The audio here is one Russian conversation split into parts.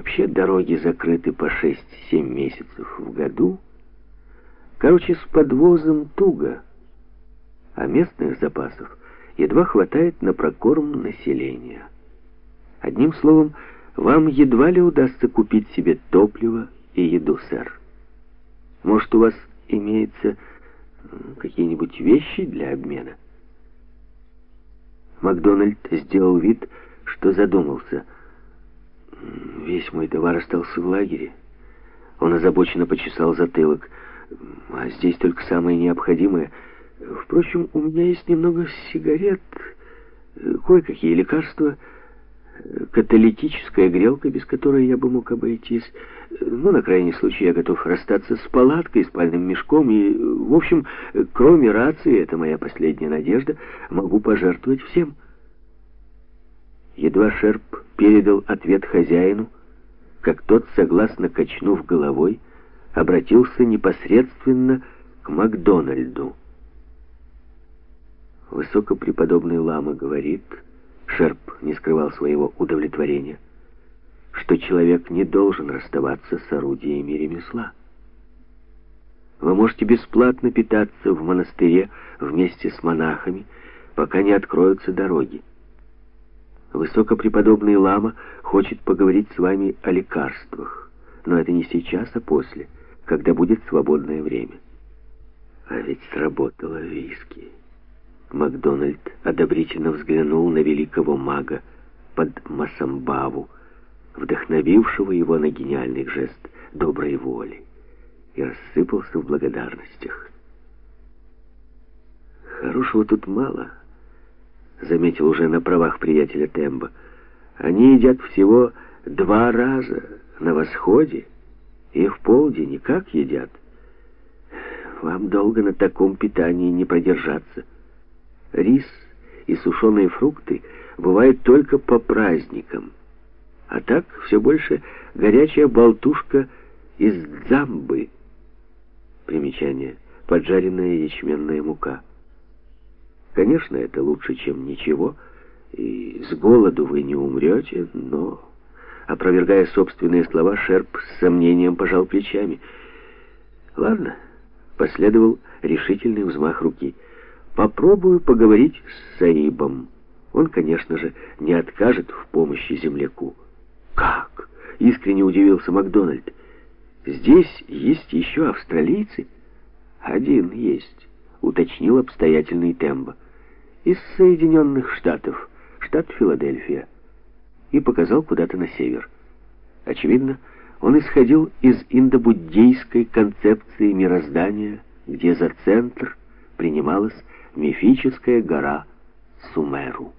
Вообще дороги закрыты по 6-7 месяцев в году. Короче, с подвозом туго, а местных запасов едва хватает на прокорм населения. Одним словом, вам едва ли удастся купить себе топливо и еду, сэр. Может, у вас имеются какие-нибудь вещи для обмена? Макдональд сделал вид, что задумался. Весь мой товар остался в лагере. Он озабоченно почесал затылок. А здесь только самое необходимое. Впрочем, у меня есть немного сигарет, кое-какие лекарства, каталитическая грелка, без которой я бы мог обойтись. Ну, на крайний случай, я готов расстаться с палаткой, спальным мешком и, в общем, кроме рации, это моя последняя надежда, могу пожертвовать всем. Едва Шерп передал ответ хозяину, как тот, согласно качнув головой, обратился непосредственно к Макдональду. Высокопреподобный лама говорит, Шерп не скрывал своего удовлетворения, что человек не должен расставаться с орудиями ремесла. Вы можете бесплатно питаться в монастыре вместе с монахами, пока не откроются дороги. Высокопреподобный лама хочет поговорить с вами о лекарствах, но это не сейчас, а после, когда будет свободное время. А ведь сработало виски. Макдональд одобрительно взглянул на великого мага под Масамбаву, вдохновившего его на гениальный жест доброй воли, и рассыпался в благодарностях. «Хорошего тут мало», — заметил уже на правах приятеля Тембо. «Они едят всего 2 раза на восходе и в полдень, и как едят. Вам долго на таком питании не продержаться. Рис и сушеные фрукты бывают только по праздникам. А так все больше горячая болтушка из дзамбы». Примечание. Поджаренная ячменная мука. Конечно, это лучше, чем ничего, и с голоду вы не умрете, но, опровергая собственные слова, Шерп с сомнением пожал плечами. «Ладно», — последовал решительный взмах руки. «Попробую поговорить с Саибом. Он, конечно же, не откажет в помощи земляку». «Как?» — искренне удивился Макдональд. «Здесь есть еще австралийцы?» «Один есть», — уточнил обстоятельный Тембо. «Из Соединенных Штатов, штат Филадельфия», и показал куда-то на север. Очевидно, он исходил из индобуддийской концепции мироздания, где за центр принималась мифическая гора Сумеру.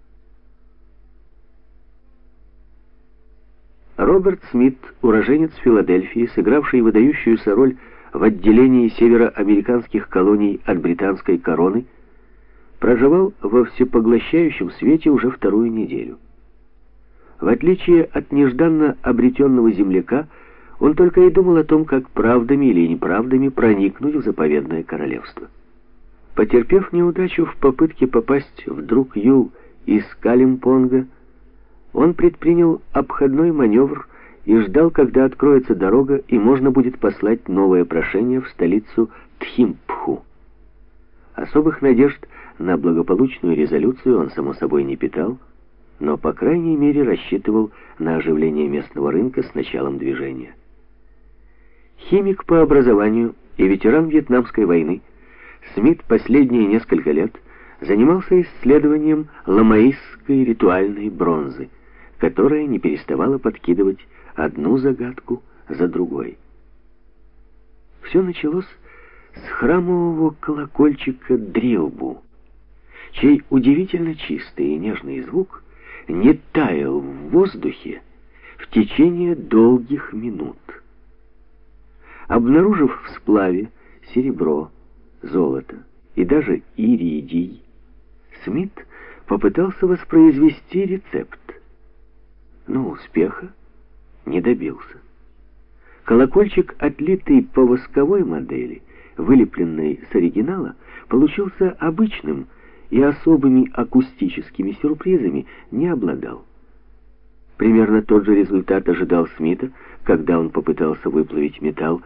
Роберт Смит, уроженец Филадельфии, сыгравший выдающуюся роль в отделении североамериканских колоний от британской короны, проживал во всепоглощающем свете уже 2-ю неделю. В отличие от нежданно обретенного земляка, он только и думал о том, как правдами или неправдами проникнуть в заповедное королевство. Потерпев неудачу в попытке попасть в Друк-Ю из Калимпонга, он предпринял обходной маневр и ждал, когда откроется дорога и можно будет послать новое прошение в столицу Тхимпху. Особых надежд на благополучную резолюцию он, само собой, не питал, но, по крайней мере, рассчитывал на оживление местного рынка с началом движения. Химик по образованию и ветеран Вьетнамской войны, Смит последние несколько лет занимался исследованием ламаистской ритуальной бронзы, которая не переставала подкидывать одну загадку за другой. Все началось с храмового колокольчика дрилбу, чей удивительно чистый и нежный звук не таял в воздухе в течение долгих минут. Обнаружив в сплаве серебро, золото и даже иридий, Смит попытался воспроизвести рецепт, но успеха не добился. Колокольчик, отлитый по восковой модели, вылепленный с оригинала, получился обычным и особыми акустическими сюрпризами не обладал. Примерно тот же результат ожидал Смита, когда он попытался выплавить металл